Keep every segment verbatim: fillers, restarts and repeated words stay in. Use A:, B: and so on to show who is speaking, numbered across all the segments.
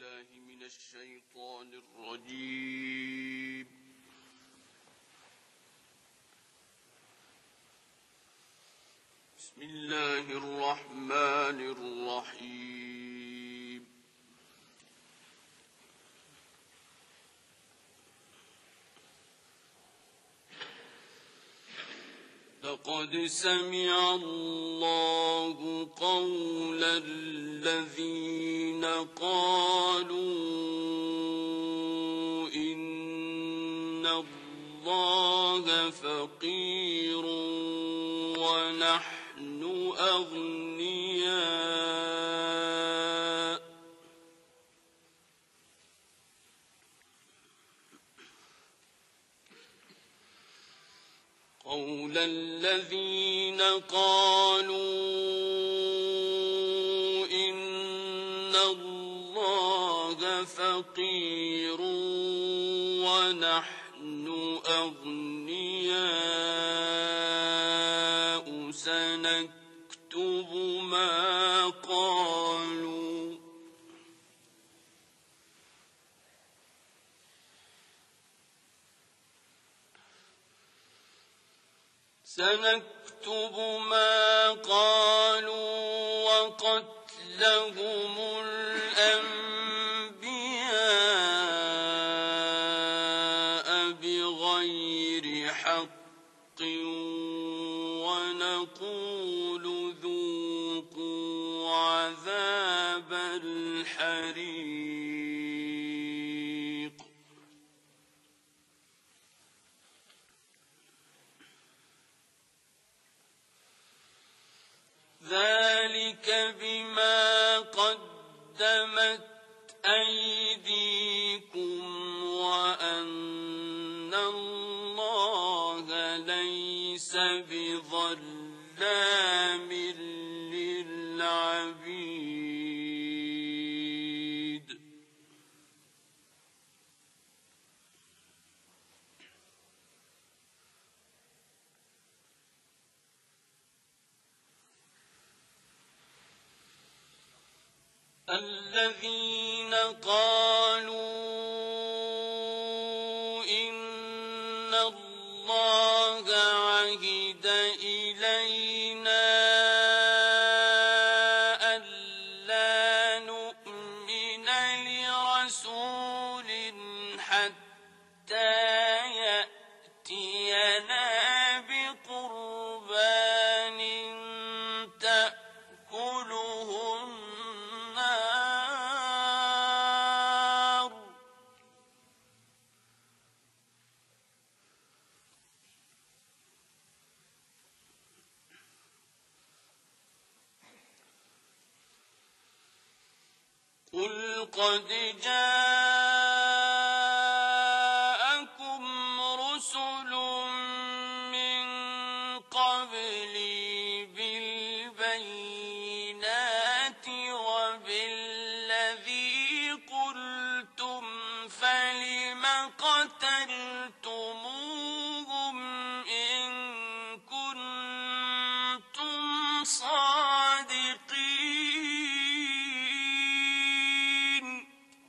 A: بالله من الشيطان الرجيم. بسم الله الرحمن الرحيم. لقد سمع الله قول الذين قالوا إن الله فقير ونحن أغنياء قول الذين قالوا إن الله فقير ونحن أغنياء سنكتب ما قالوا سنكتب ما قالوا وقتلهم الأنبياء بغير حق ونقول ذوقوا عذاب الحريق ذلك بما قدمت أيديكم وأن الله ليس بظلام للعبيد. الذين قالوا إن الله عهد إلينا ألا نؤمن لرسول حتى يأتينا بقربان تأكله قل قد جاءكم رسل من قبلي بالبينات وبالذي قلتم فلم قتلتموهم إن كنتم صادقين.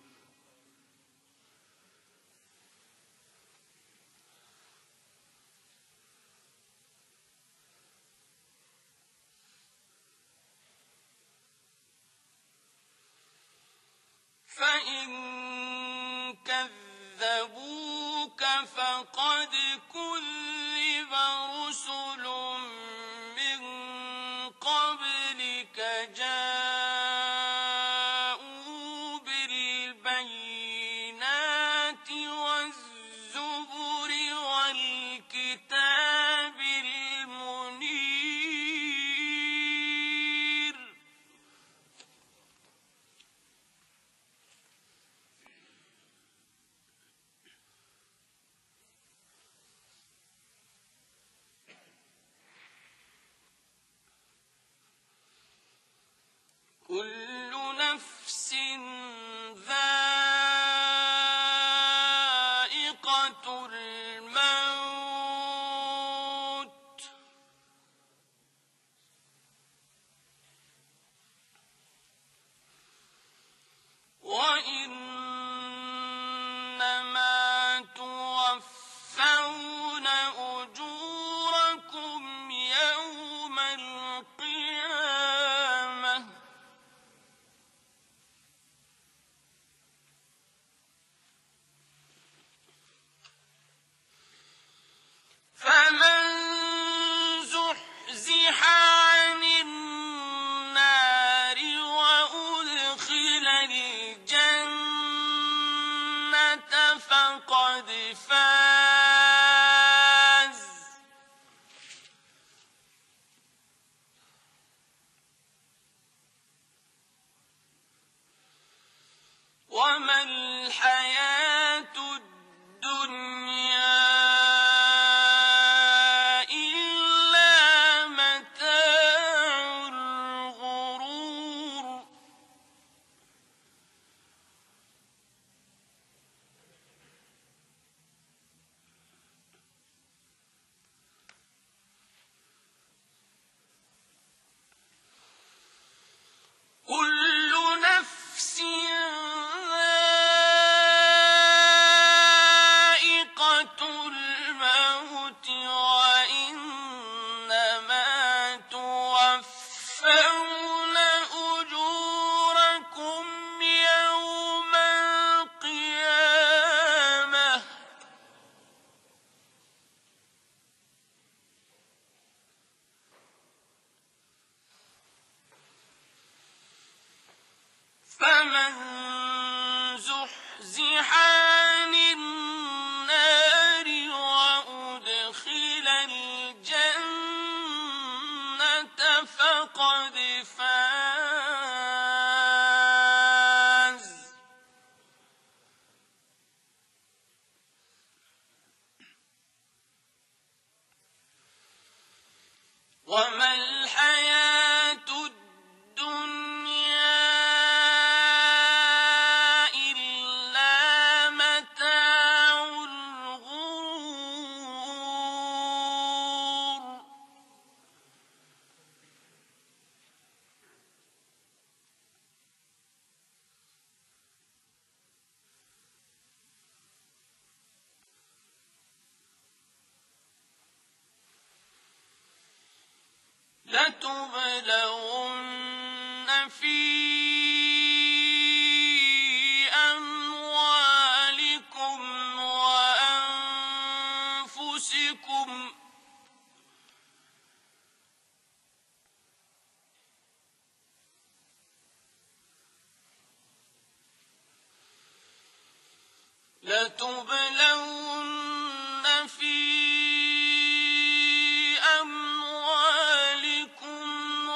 A: فإن كذبوك فقد كذب رسل من قبلك جاءوا بالبينات والزبر والكتاب المنير. كل نفس ذائقة الموت وإن فقد فاز. وما الحياة الدنيا إلا متاع الغرور. كل نفس ذائقة الموت وإنما توفون أجوركم يوم القيامة. فمن زحزح عن النار وأدخل الجنة فقد فاز. وما الحياة الدنيا إلا متاع الغرور. لتبلون في أموالكم وأنفسكم لتبلون في أموالكم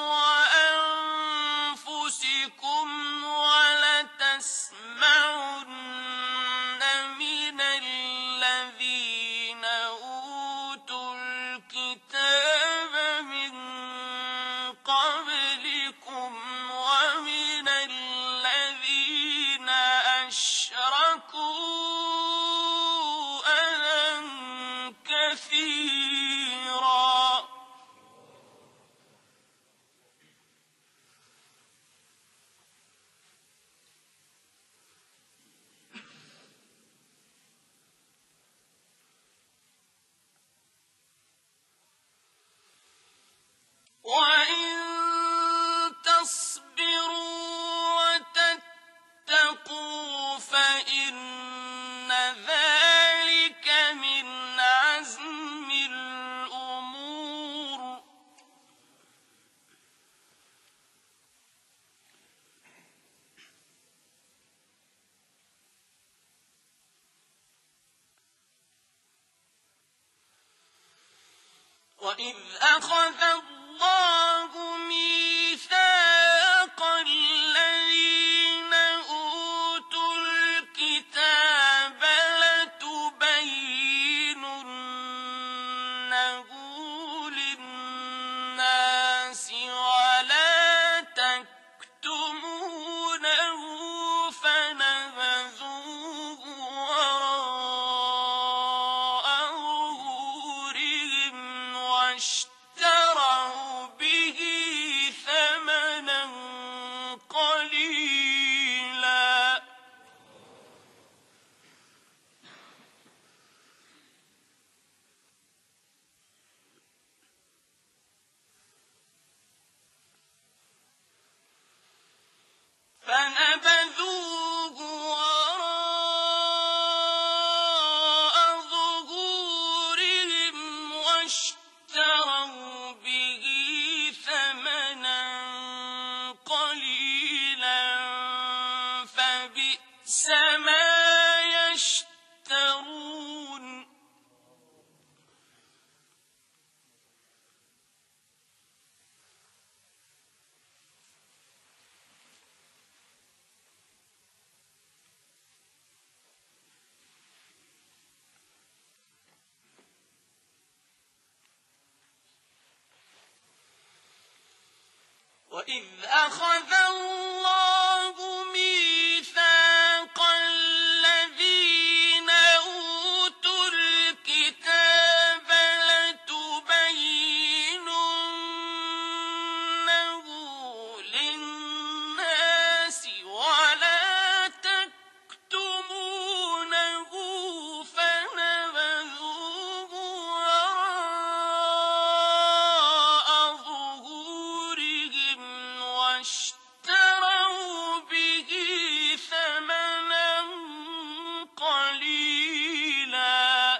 A: وأنفسكم ولتسمعن من الذين أوتوا الكتاب من قبلكم ومن الذين أشركوا أذى كثيرا. وإن تصبروا وتتقوا فإن ذلك من عزم الأمور. وإذ أخذ الله ميثاق الذين أوتوا الكتاب لتبيننه للناس ولا تكتمونه فنبذوه وراء ظهورهم واشتروا به ثمنا قليلا. فنبذوه وراء ظهورهم واشتروا به ثمنا قليلا فبئس ما يشترون. وإذ أخذ الله ميثاق الذين أوتوا الكتاب لتبيننه للناس ولا تكتمونه فنبذوه وراء ظهورهم واشتروا به ثمنا قليلا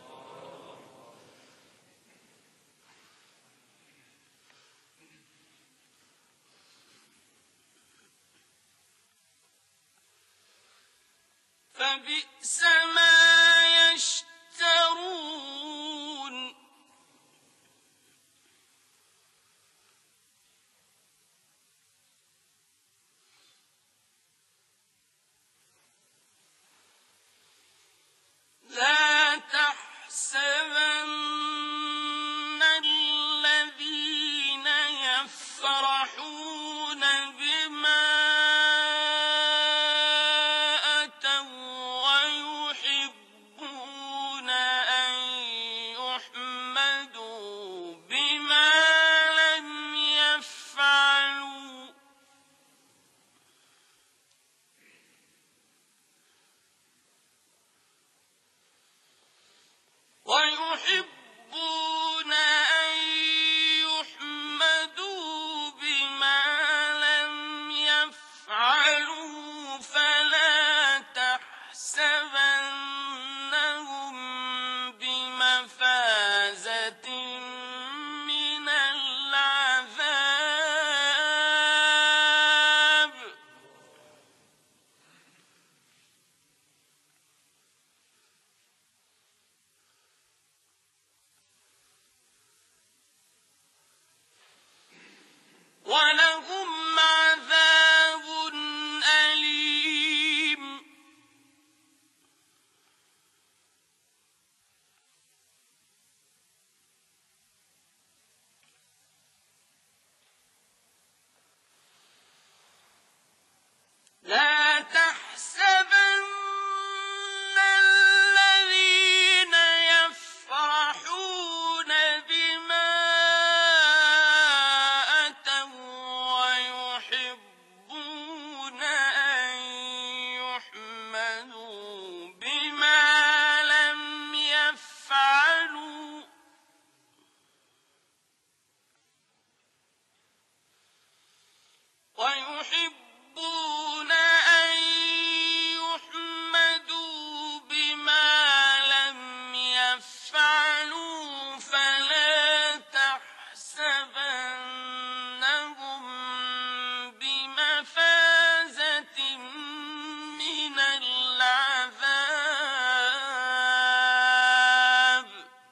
A: فبئس ما يشترون لا تحسبن الذين يفرحون بما أتوا ويحبون أن يحمدوا بما لم يفعلوا ويحبون أن يحمدوا بما لم يفعلوا فلا تحسبنهم بمفازة من العذاب ولهم عذاب أليم لا تحسبن الذين يفرحون بما أتوا ويحبون أن يحمدوا بما لم يفعلوا ويحبون أن يحمدوا بما لم يفعلوا فلا تحسبنهم بمفازة من العذاب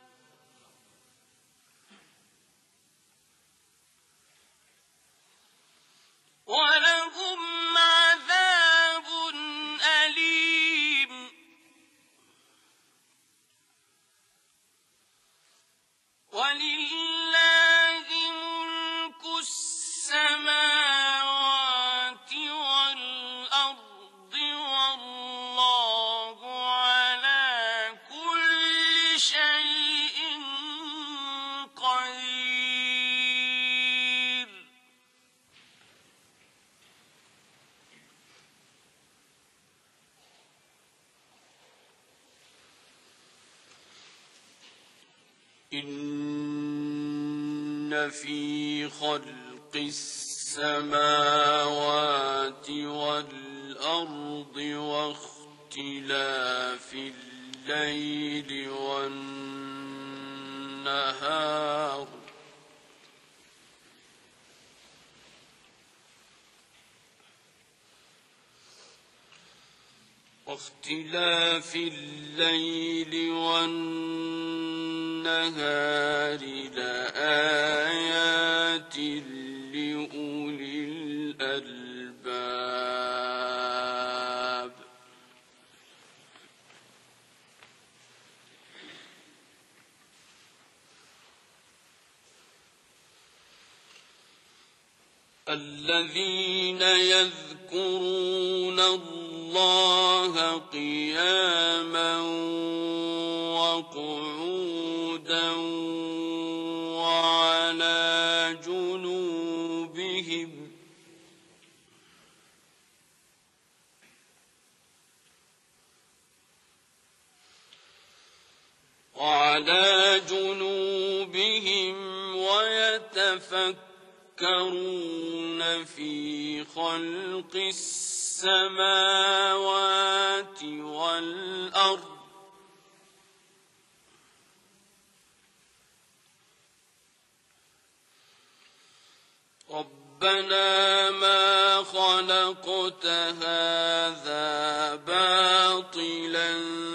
A: ولهم عذاب أليم ولله ملك السماوات والأرض والله على كل شيء قدير إن في خلق السماوات والأرض واختلاف الليل والنهار واختلاف الليل والنهار لآيات لأولي الألباب الذين يذكرون الله قياما وقعودا وعلى جنوبهم وعلى جنوبهم ويتفكرون في خلق السماوات والأرض ربنا ما خلقت هذا باطلا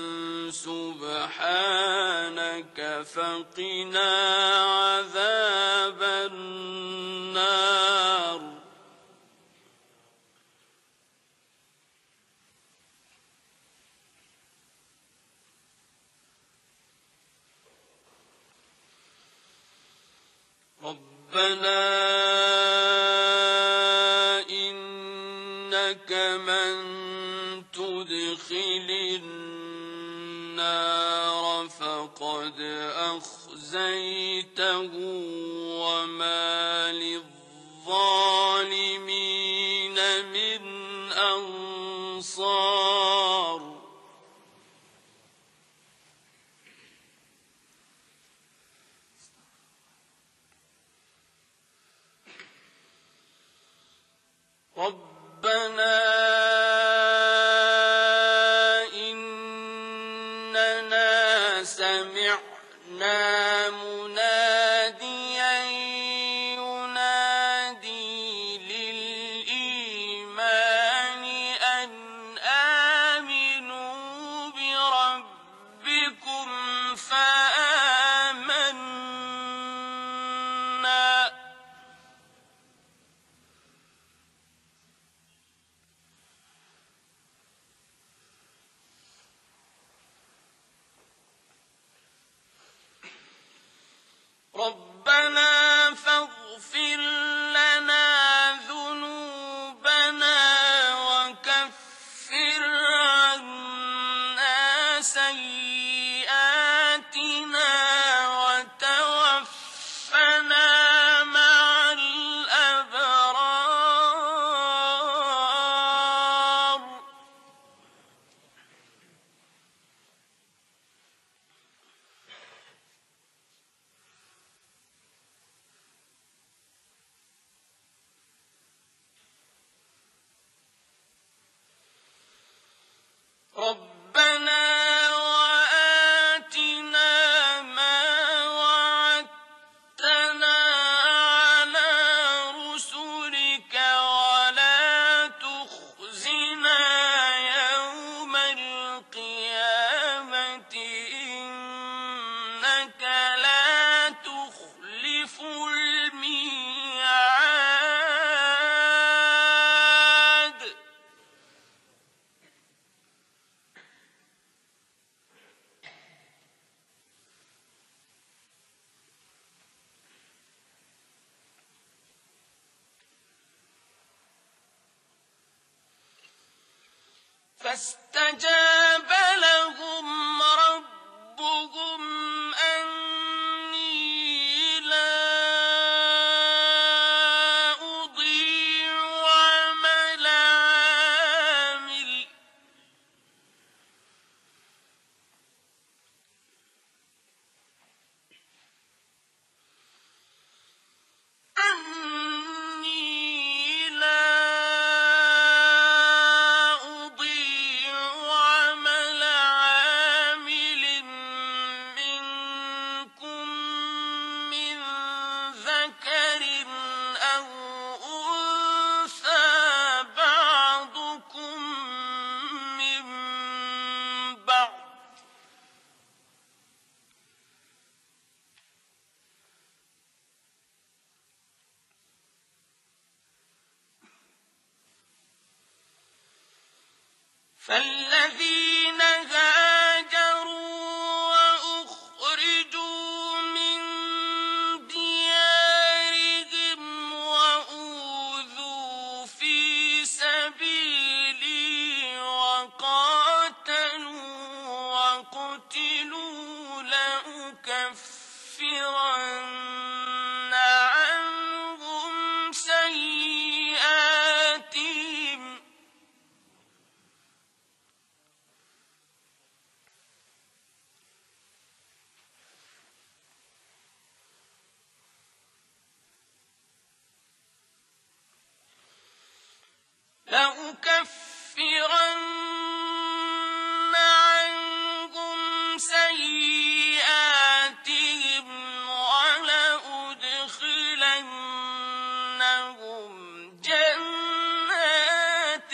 A: سبحانك فقنا عذاب النار ربنا إنك من تدخل النار فقد أخزيته وما للظالمين من أنصار ربنا إننا سمعنا مناديا ينادي للإيمان أن آمنوا بربكم فآمنا ربنا فاغفر لنا ذنوبنا وكفر عنا سيئاتنا وتوفنا مع الأبرار ربنا وآتنا ما وعدتنا على رسلك ولا تخزنا يوم القيامة إنك لا تخلف الميعاد فاستجاب لهم ربهم أني لا أضيع عمل عامل أني لا أضيع عمل عامل منكم من ذكر أو أنثى بعضكم من بعض فالذين هاجروا وأخرجوا من ديارهم وأوذوا لأكفرن عنهم سيئاتهم ولأدخلنهم جنات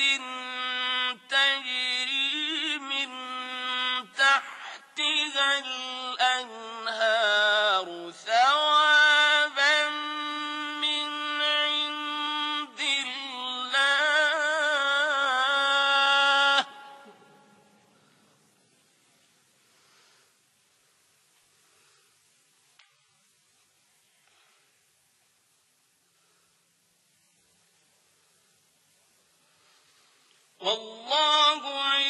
A: تجري من تحتها الأنهار ثوابا من عند الله والله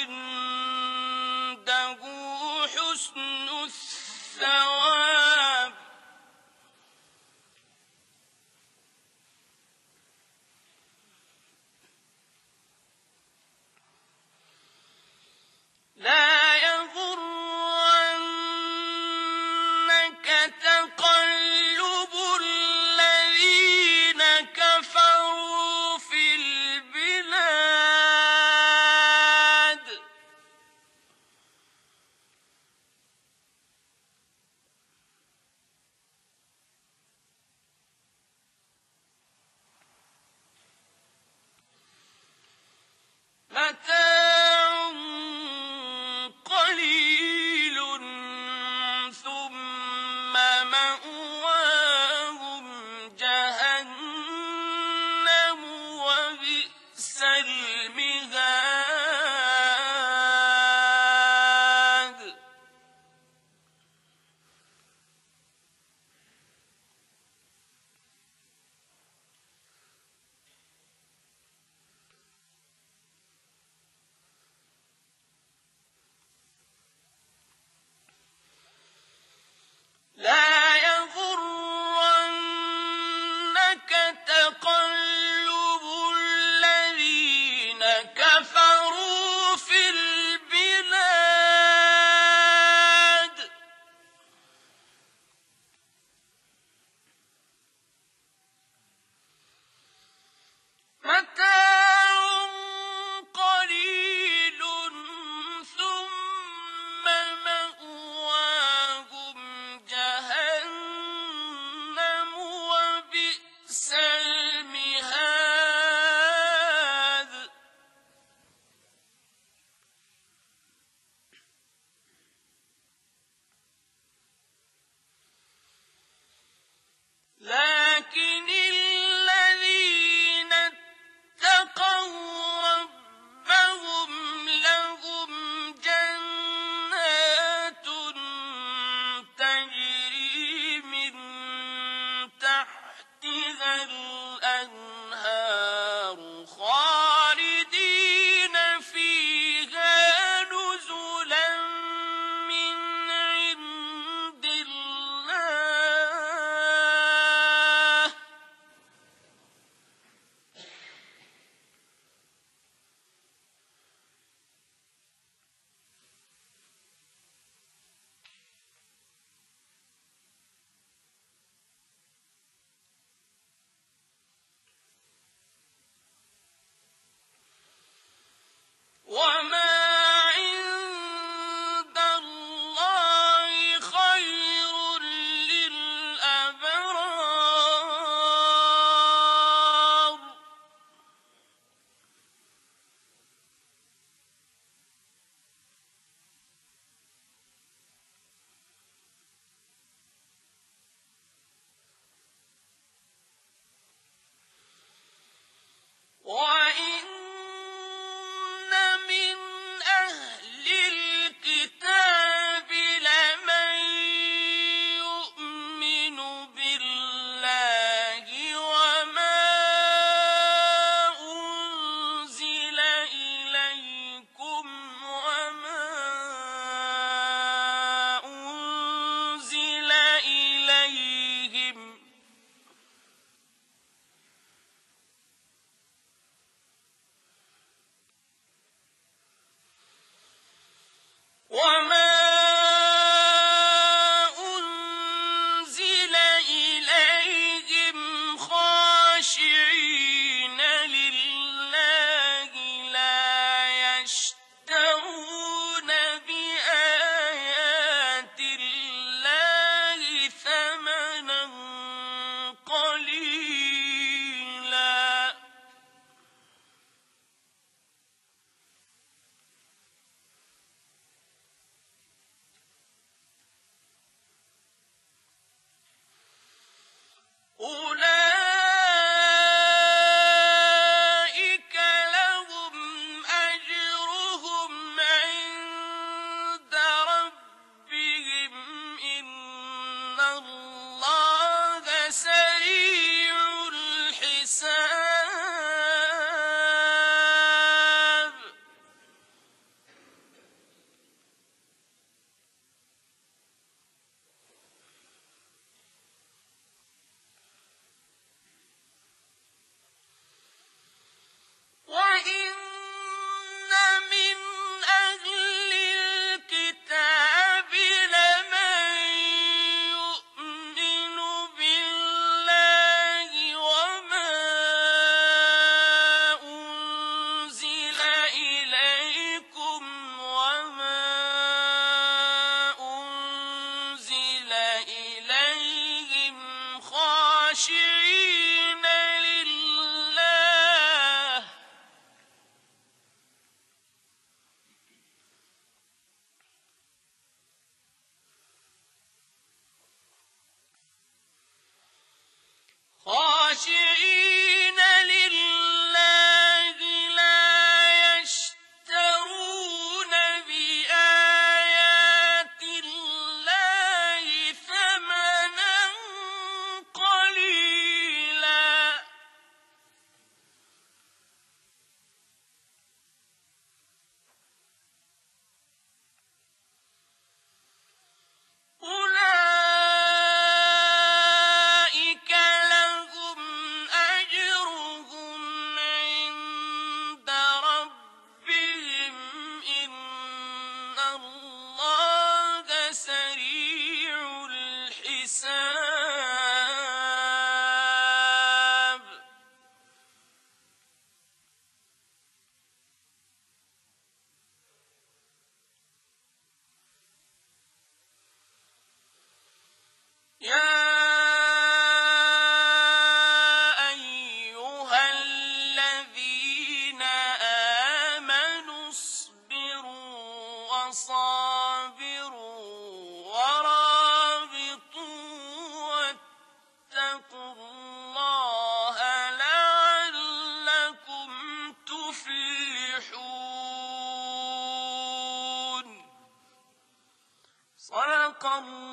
A: عنده حسن الثواب لا يغرنك تقلب الذين كفروا في البلاد خاشعين لله لا يشترون بآيات الله ثمنا قليلا أولئك لهم أجرهم عند ربهم إن الله سريع الحساب يا أيها الذين آمنوا اصبروا وصابروا ورابطوا واتقوا الله لعلكم تفلحون صدق الله